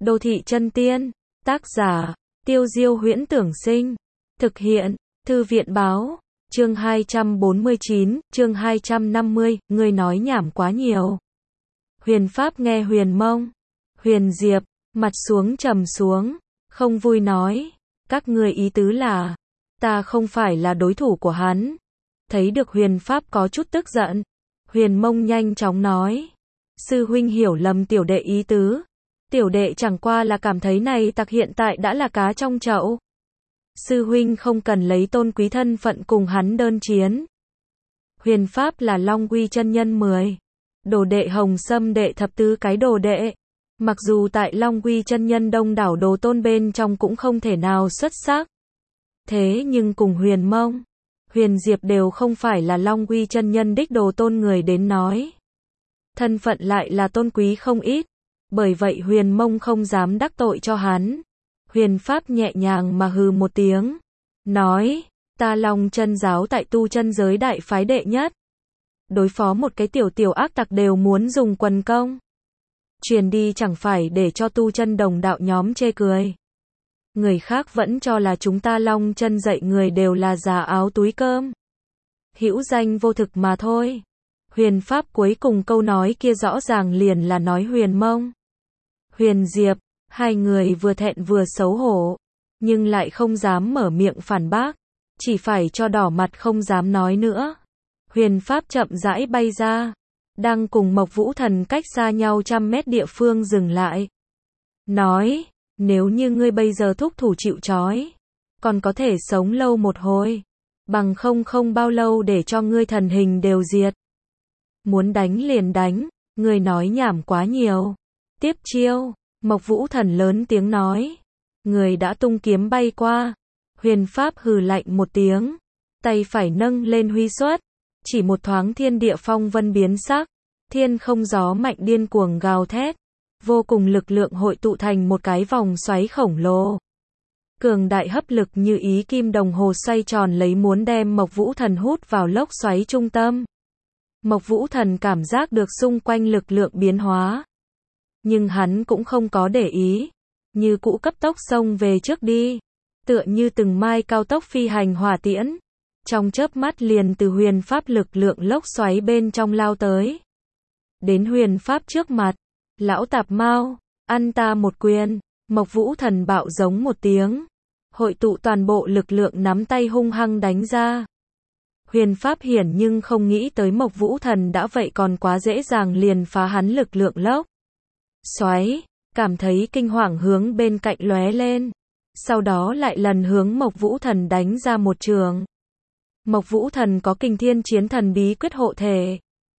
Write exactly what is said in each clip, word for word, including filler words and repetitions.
Đô thị chân tiên, tác giả, Tiêu Diêu Huyễn Tưởng Sinh, thực hiện, Thư viện báo, chương hai trăm bốn mươi chín, chương hai trăm năm mươi, ngươi nói nhảm quá nhiều. Huyền Pháp nghe Huyền Mông, Huyền Diệp, mặt xuống trầm xuống, không vui nói, các ngươi ý tứ là, ta không phải là đối thủ của hắn. Thấy được Huyền Pháp có chút tức giận, Huyền Mông nhanh chóng nói, sư huynh hiểu lầm tiểu đệ ý tứ. Tiểu đệ chẳng qua là cảm thấy này tặc hiện tại đã là cá trong chậu. Sư huynh không cần lấy tôn quý thân phận cùng hắn đơn chiến. Huyền Pháp là Long Quy chân nhân mười. Đồ đệ Hồng Sâm đệ thập tứ cái đồ đệ. Mặc dù tại Long Quy chân nhân đông đảo đồ tôn bên trong cũng không thể nào xuất sắc. Thế nhưng cùng Huyền Mông, Huyền Diệp đều không phải là Long Quy chân nhân đích đồ tôn người đến nói. Thân phận lại là tôn quý không ít. Bởi vậy Huyền Mông không dám đắc tội cho hắn. Huyền Pháp nhẹ nhàng mà hừ một tiếng. Nói, ta Long chân giáo tại tu chân giới đại phái đệ nhất. Đối phó một cái tiểu tiểu ác tặc đều muốn dùng quần công. Truyền đi chẳng phải để cho tu chân đồng đạo nhóm chê cười. Người khác vẫn cho là chúng ta Long chân dạy người đều là già áo túi cơm. Hữu danh vô thực mà thôi. Huyền Pháp cuối cùng câu nói kia rõ ràng liền là nói Huyền Mông. Huyền Diệp, hai người vừa thẹn vừa xấu hổ, nhưng lại không dám mở miệng phản bác, chỉ phải cho đỏ mặt không dám nói nữa. Huyền Pháp chậm rãi bay ra, đang cùng Mộc Vũ Thần cách xa nhau trăm mét địa phương dừng lại. Nói, nếu như ngươi bây giờ thúc thủ chịu trói, còn có thể sống lâu một hồi, bằng không không bao lâu để cho ngươi thần hình đều diệt. Muốn đánh liền đánh, ngươi nói nhảm quá nhiều. Tiếp chiêu, Mộc Vũ Thần lớn tiếng nói. Người đã tung kiếm bay qua. Huyền Pháp hừ lạnh một tiếng. Tay phải nâng lên huy xuất. Chỉ một thoáng thiên địa phong vân biến sắc. Thiên không gió mạnh điên cuồng gào thét. Vô cùng lực lượng hội tụ thành một cái vòng xoáy khổng lồ. Cường đại hấp lực như ý kim đồng hồ xoay tròn lấy muốn đem Mộc Vũ Thần hút vào lốc xoáy trung tâm. Mộc Vũ Thần cảm giác được xung quanh lực lượng biến hóa. Nhưng hắn cũng không có để ý, như cũ cấp tốc xông về trước đi, tựa như từng mai cao tốc phi hành hỏa tiễn, trong chớp mắt liền từ Huyền Pháp lực lượng lốc xoáy bên trong lao tới. Đến Huyền Pháp trước mặt, lão tạp mao, ăn ta một quyền. Mộc Vũ Thần bạo giống một tiếng, hội tụ toàn bộ lực lượng nắm tay hung hăng đánh ra. Huyền Pháp hiển nhưng không nghĩ tới Mộc Vũ Thần đã vậy còn quá dễ dàng liền phá hắn lực lượng lốc xoáy, cảm thấy kinh hoàng hướng bên cạnh lóe lên, sau đó lại lần hướng Mộc Vũ Thần đánh ra một trường. Mộc Vũ Thần có Kinh Thiên Chiến Thần bí quyết hộ thể,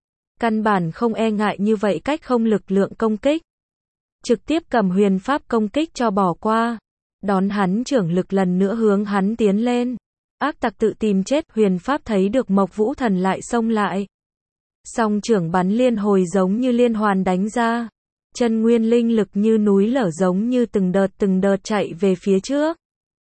căn bản không e ngại như vậy cách không lực lượng công kích, trực tiếp cầm Huyền Pháp công kích cho bỏ qua, đón hắn trưởng lực lần nữa hướng hắn tiến lên. Ác tặc tự tìm chết. Huyền Pháp thấy được Mộc Vũ Thần lại xông lại, song trưởng bắn liên hồi giống như liên hoàn đánh ra, chân nguyên linh lực như núi lở giống như từng đợt từng đợt chạy về phía trước.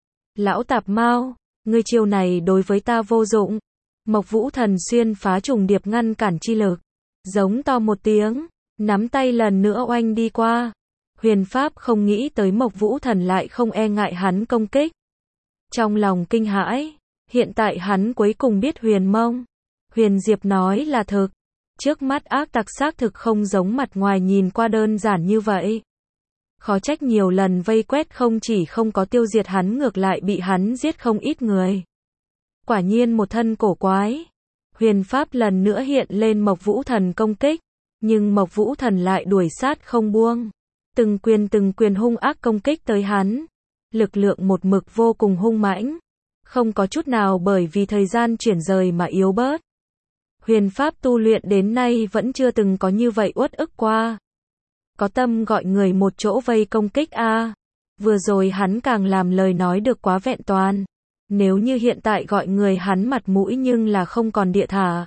Lão tạp mao, ngươi chiêu này đối với ta vô dụng. Mộc Vũ Thần xuyên phá trùng điệp ngăn cản chi lực, giống to một tiếng, nắm tay lần nữa oanh đi qua. Huyền Pháp không nghĩ tới Mộc Vũ Thần lại không e ngại hắn công kích, trong lòng kinh hãi. Hiện tại hắn cuối cùng biết Huyền Mông, Huyền Diệp nói là thực. Trước mắt ác tặc xác thực không giống mặt ngoài nhìn qua đơn giản như vậy. Khó trách nhiều lần vây quét không chỉ không có tiêu diệt hắn ngược lại bị hắn giết không ít người. Quả nhiên một thân cổ quái. Huyền Pháp lần nữa hiện lên Mộc Vũ Thần công kích, nhưng Mộc Vũ Thần lại đuổi sát không buông. Từng quyền từng quyền hung ác công kích tới hắn. Lực lượng một mực vô cùng hung mãnh, không có chút nào bởi vì thời gian chuyển rời mà yếu bớt. Huyền Pháp tu luyện đến nay vẫn chưa từng có như vậy uất ức qua. Có tâm gọi người một chỗ vây công kích a. À. Vừa rồi hắn càng làm lời nói được quá vẹn toàn. Nếu như hiện tại gọi người hắn mặt mũi nhưng là không còn địa thả.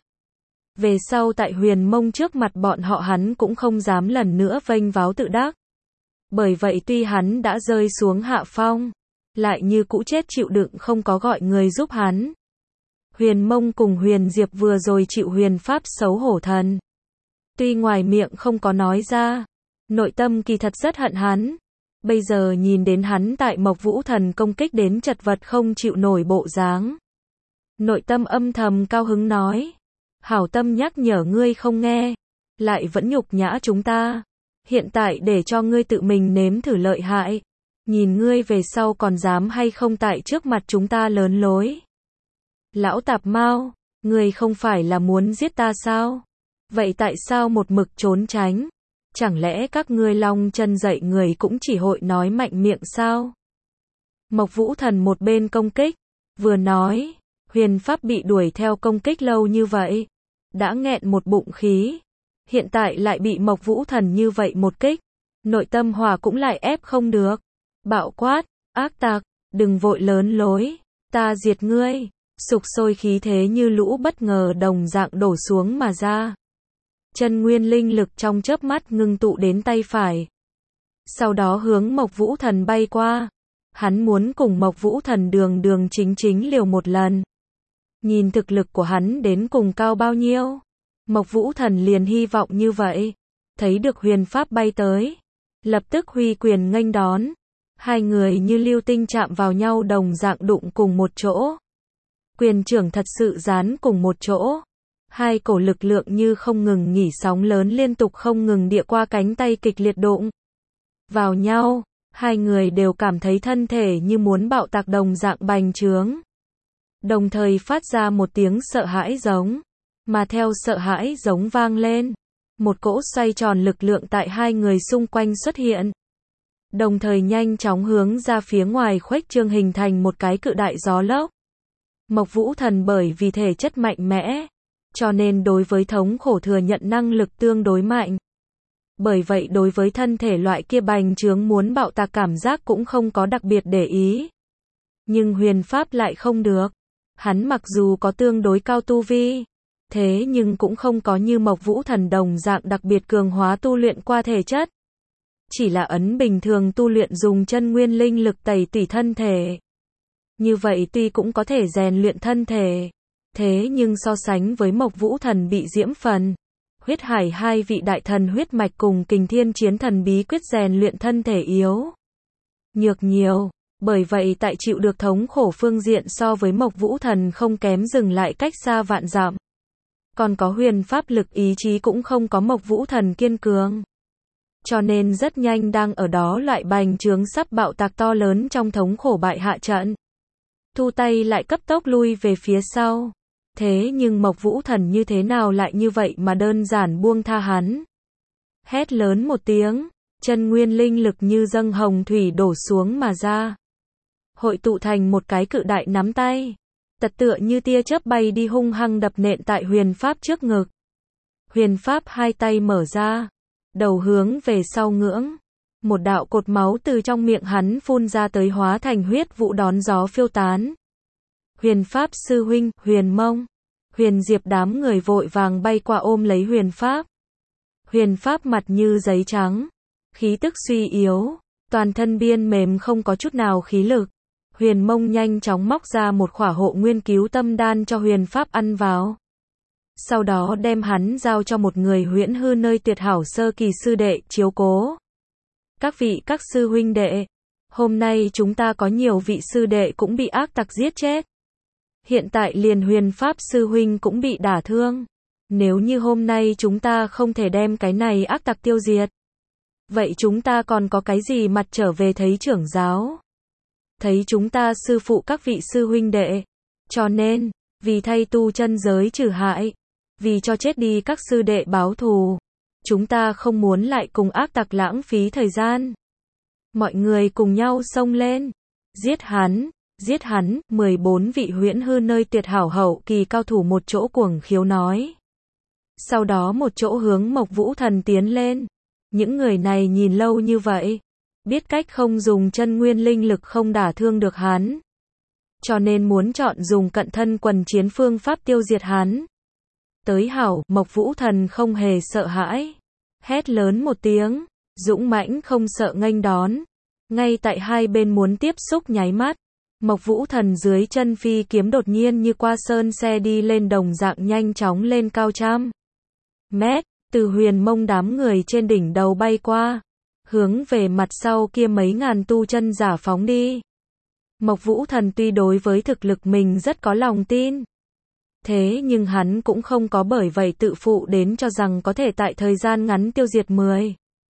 Về sau tại Huyền Mông trước mặt bọn họ hắn cũng không dám lần nữa vênh váo tự đắc. Bởi vậy tuy hắn đã rơi xuống hạ phong, lại như cũ chết chịu đựng không có gọi người giúp hắn. Huyền Mông cùng Huyền Diệp vừa rồi chịu Huyền Pháp xấu hổ thần. Tuy ngoài miệng không có nói ra, nội tâm kỳ thật rất hận hắn. Bây giờ nhìn đến hắn tại Mộc Vũ Thần công kích đến chật vật không chịu nổi bộ dáng. Nội tâm âm thầm cao hứng nói. Hảo tâm nhắc nhở ngươi không nghe. Lại vẫn nhục nhã chúng ta. Hiện tại để cho ngươi tự mình nếm thử lợi hại. Nhìn ngươi về sau còn dám hay không tại trước mặt chúng ta lớn lối. Lão tạp mao, ngươi không phải là muốn giết ta sao? Vậy tại sao một mực trốn tránh? Chẳng lẽ các ngươi long chân dậy người cũng chỉ hội nói mạnh miệng sao? Mộc Vũ Thần một bên công kích, vừa nói, huyền pháp bị đuổi theo công kích lâu như vậy, đã nghẹn một bụng khí, hiện tại lại bị Mộc Vũ Thần như vậy một kích, nội tâm hòa cũng lại ép không được. Bạo quát, ác tặc, đừng vội lớn lối, ta diệt ngươi, sục sôi khí thế như lũ bất ngờ đồng dạng đổ xuống mà ra. Chân nguyên linh lực trong chớp mắt ngưng tụ đến tay phải. Sau đó hướng Mộc Vũ Thần bay qua. Hắn muốn cùng Mộc Vũ Thần đường đường chính chính liều một lần. Nhìn thực lực của hắn đến cùng cao bao nhiêu. Mộc Vũ Thần liền hy vọng như vậy. Thấy được huyền pháp bay tới. Lập tức huy quyền nghênh đón. Hai người như lưu tinh chạm vào nhau đồng dạng đụng cùng một chỗ. Quyền trưởng thật sự dán cùng một chỗ. Hai cổ lực lượng như không ngừng nghỉ sóng lớn liên tục không ngừng địa qua cánh tay kịch liệt đụng vào nhau, hai người đều cảm thấy thân thể như muốn bạo tạc đồng dạng bành trướng. Đồng thời phát ra một tiếng sợ hãi giống, mà theo sợ hãi giống vang lên, một cỗ xoay tròn lực lượng tại hai người xung quanh xuất hiện. Đồng thời nhanh chóng hướng ra phía ngoài khuếch trương hình thành một cái cự đại gió lốc. Mộc Vũ Thần bởi vì thể chất mạnh mẽ, cho nên đối với thống khổ thừa nhận năng lực tương đối mạnh. Bởi vậy đối với thân thể loại kia bành trướng muốn bạo tạc cảm giác cũng không có đặc biệt để ý. Nhưng huyền pháp lại không được. Hắn mặc dù có tương đối cao tu vi, thế nhưng cũng không có như Mộc Vũ Thần đồng dạng đặc biệt cường hóa tu luyện qua thể chất. Chỉ là ấn bình thường tu luyện dùng chân nguyên linh lực tẩy tủy thân thể. Như vậy tuy cũng có thể rèn luyện thân thể. Thế nhưng so sánh với Mộc Vũ Thần bị diễm phần, huyết hải hai vị đại thần huyết mạch cùng kình thiên chiến thần bí quyết rèn luyện thân thể yếu nhược nhiều, bởi vậy tại chịu được thống khổ phương diện so với Mộc Vũ Thần không kém dừng lại cách xa vạn dặm. Còn có huyền pháp lực ý chí cũng không có Mộc Vũ Thần kiên cường. Cho nên rất nhanh đang ở đó loại bành trướng sắp bạo tạc to lớn trong thống khổ bại hạ trận. Thu tay lại cấp tốc lui về phía sau. Thế nhưng Mộc Vũ Thần như thế nào lại như vậy mà đơn giản buông tha hắn. Hét lớn một tiếng, chân nguyên linh lực như dâng hồng thủy đổ xuống mà ra. Hội tụ thành một cái cự đại nắm tay. Tật tựa như tia chớp bay đi hung hăng đập nện tại huyền pháp trước ngực. Huyền pháp hai tay mở ra, đầu hướng về sau ngưỡng. Một đạo cột máu từ trong miệng hắn phun ra tới hóa thành huyết vụ đón gió phiêu tán. Huyền pháp sư huynh, Huyền Mông, Huyền Diệp đám người vội vàng bay qua ôm lấy huyền pháp. Huyền pháp mặt như giấy trắng, khí tức suy yếu, toàn thân biên mềm không có chút nào khí lực. Huyền Mông nhanh chóng móc ra một khỏa hộ nguyên cứu tâm đan cho huyền pháp ăn vào. Sau đó đem hắn giao cho một người huyễn hư nơi tuyệt hảo sơ kỳ sư đệ chiếu cố. Các vị các sư huynh đệ, hôm nay chúng ta có nhiều vị sư đệ cũng bị ác tặc giết chết. Hiện tại liền huyền pháp sư huynh cũng bị đả thương. Nếu như hôm nay chúng ta không thể đem cái này ác tặc tiêu diệt, vậy chúng ta còn có cái gì mặt trở về thấy trưởng giáo? Thấy chúng ta sư phụ các vị sư huynh đệ. Cho nên, vì thay tu chân giới trừ hại, vì cho chết đi các sư đệ báo thù, chúng ta không muốn lại cùng ác tặc lãng phí thời gian. Mọi người cùng nhau xông lên, giết hắn, giết hắn, mười bốn vị huyễn hư nơi tuyệt hảo hậu kỳ cao thủ một chỗ cuồng khiếu nói. Sau đó một chỗ hướng Mộc Vũ Thần tiến lên. Những người này nhìn lâu như vậy, biết cách không dùng chân nguyên linh lực không đả thương được hắn. Cho nên muốn chọn dùng cận thân quần chiến phương pháp tiêu diệt hắn. Tới hảo, Mộc Vũ Thần không hề sợ hãi. Hét lớn một tiếng, dũng mãnh không sợ nghênh đón. Ngay tại hai bên muốn tiếp xúc nháy mắt, Mộc Vũ Thần dưới chân phi kiếm đột nhiên như qua sơn xe đi lên đồng dạng nhanh chóng lên cao trăm mét, từ Huyền Mông đám người trên đỉnh đầu bay qua. hướng về mặt sau kia mấy ngàn tu chân giả phóng đi. Mộc Vũ Thần tuy đối với thực lực mình rất có lòng tin, thế nhưng hắn cũng không có bởi vậy tự phụ đến cho rằng có thể tại thời gian ngắn tiêu diệt mười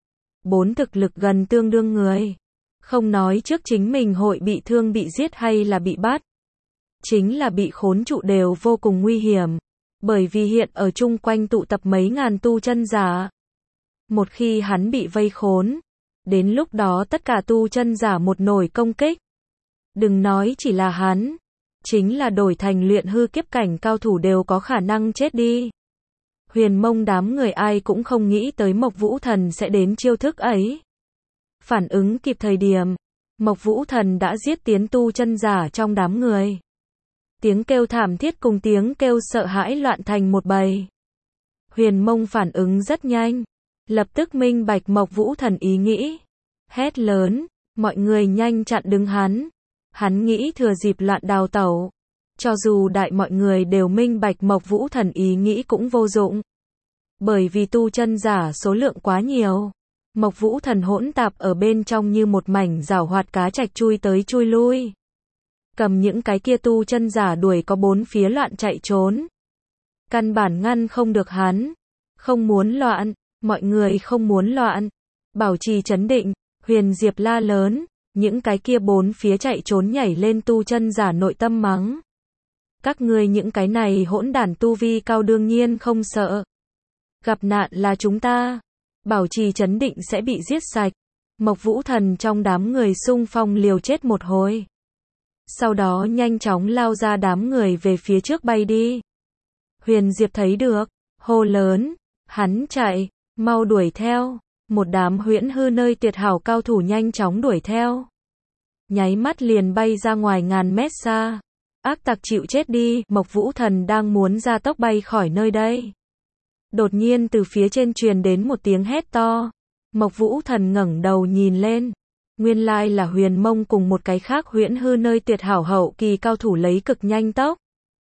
bốn thực lực gần tương đương người. Không nói trước chính mình hội bị thương bị giết hay là bị bắt, chính là bị khốn trụ đều vô cùng nguy hiểm, bởi vì hiện ở chung quanh tụ tập mấy ngàn tu chân giả. Một khi hắn bị vây khốn, đến lúc đó tất cả tu chân giả một nổi công kích. Đừng nói chỉ là hắn, chính là đổi thành luyện hư kiếp cảnh cao thủ đều có khả năng chết đi. Huyền Mông đám người ai cũng không nghĩ tới Mộc Vũ Thần sẽ đến chiêu thức ấy. Phản ứng kịp thời điểm, Mộc Vũ Thần đã giết tiến tu chân giả trong đám người. Tiếng kêu thảm thiết cùng tiếng kêu sợ hãi loạn thành một bầy. Huyền Mông phản ứng rất nhanh, lập tức minh bạch Mộc Vũ Thần ý nghĩ. Hét lớn, mọi người nhanh chặn đứng hắn. Hắn nghĩ thừa dịp loạn đào tẩu. Cho dù đại mọi người đều minh bạch Mộc Vũ Thần ý nghĩ cũng vô dụng. Bởi vì tu chân giả số lượng quá nhiều. Mộc Vũ Thần hỗn tạp ở bên trong như một mảnh giảo hoạt cá trạch chui tới chui lui. Cầm những cái kia tu chân giả đuổi có bốn phía loạn chạy trốn. Căn bản ngăn không được hắn. Không muốn loạn, mọi người không muốn loạn. Bảo trì trấn định, Huyền Diệp la lớn, những cái kia bốn phía chạy trốn nhảy lên tu chân giả nội tâm mắng. Các ngươi những cái này hỗn đản tu vi cao đương nhiên không sợ. Gặp nạn là chúng ta. Bảo trì trấn định sẽ bị giết sạch. Mộc Vũ Thần trong đám người xung phong liều chết một hồi. Sau đó nhanh chóng lao ra đám người về phía trước bay đi. Huyền Diệp thấy được, hô lớn, hắn chạy, mau đuổi theo. Một đám huyễn hư nơi tuyệt hảo cao thủ nhanh chóng đuổi theo. Nháy mắt liền bay ra ngoài ngàn mét xa. Ác tặc chịu chết đi, Mộc Vũ Thần đang muốn ra tốc bay khỏi nơi đây. Đột nhiên từ phía trên truyền đến một tiếng hét to. Mộc Vũ Thần ngẩng đầu nhìn lên. Nguyên lai là Huyền Mông cùng một cái khác huyễn hư nơi tuyệt hảo hậu kỳ cao thủ lấy cực nhanh tốc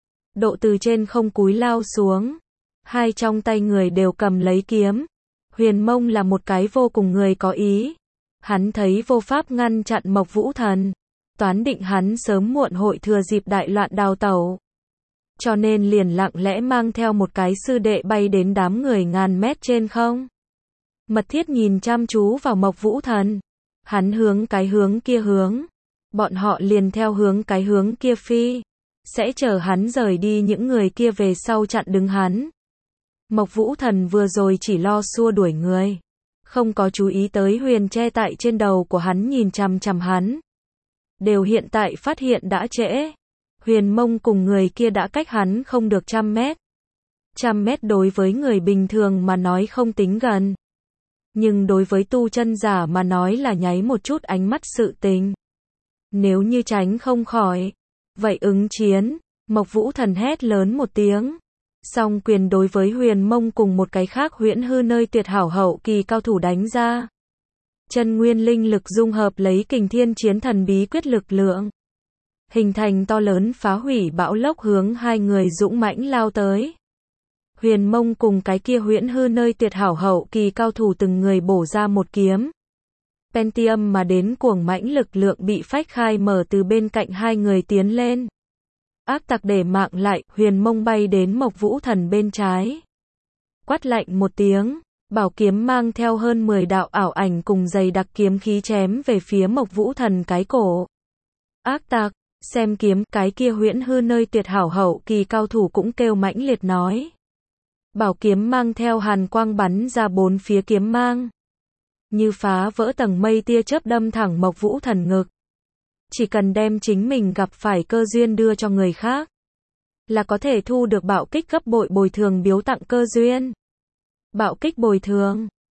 độ từ trên không cúi lao xuống. Hai trong tay người đều cầm lấy kiếm. Huyền Mông là một cái vô cùng người có ý. Hắn thấy vô pháp ngăn chặn Mộc Vũ Thần. Toán định hắn sớm muộn hội thừa dịp đại loạn đào tẩu. Cho nên liền lặng lẽ mang theo một cái sư đệ bay đến đám người ngàn mét trên không. Mật thiết nhìn chăm chú vào Mộc Vũ Thần. Hắn hướng cái hướng kia hướng. Bọn họ liền theo hướng cái hướng kia phi. Sẽ chờ hắn rời đi những người kia về sau chặn đứng hắn. Mộc Vũ Thần vừa rồi chỉ lo xua đuổi người. Không có chú ý tới huyền che tại trên đầu của hắn nhìn chằm chằm hắn. Đều hiện tại phát hiện đã trễ. Huyền Mông cùng người kia đã cách hắn không được trăm mét. Trăm mét đối với người bình thường mà nói không tính gần. Nhưng đối với tu chân giả mà nói là nháy một chút ánh mắt sự tình. Nếu như tránh không khỏi, vậy ứng chiến. Mộc Vũ Thần hét lớn một tiếng. Song quyền đối với Huyền Mông cùng một cái khác huyễn hư nơi tuyệt hảo hậu kỳ cao thủ đánh ra. Chân nguyên linh lực dung hợp lấy Kình Thiên Chiến Thần bí quyết lực lượng. Hình thành to lớn phá hủy bão lốc hướng hai người dũng mãnh lao tới. Huyền Mông cùng cái kia huyễn hư nơi tuyệt hảo hậu kỳ cao thủ từng người bổ ra một kiếm. Pentium mà đến cuồng mãnh lực lượng bị phách khai mở từ bên cạnh hai người tiến lên. Ác tặc để mạng lại, Huyền Mông bay đến Mộc Vũ Thần bên trái. Quát lạnh một tiếng, bảo kiếm mang theo hơn mười đạo ảo ảnh cùng dày đặc kiếm khí chém về phía Mộc Vũ Thần cái cổ. Ác tặc, xem kiếm, cái kia huyễn hư nơi tuyệt hảo hậu kỳ cao thủ cũng kêu mãnh liệt nói. Bảo kiếm mang theo hàn quang bắn ra bốn phía kiếm mang. Như phá vỡ tầng mây tia chớp đâm thẳng Mộc Vũ Thần ngực. Chỉ cần đem chính mình gặp phải cơ duyên đưa cho người khác, là có thể thu được bạo kích gấp bội bồi thường biếu tặng cơ duyên. Bạo kích bồi thường,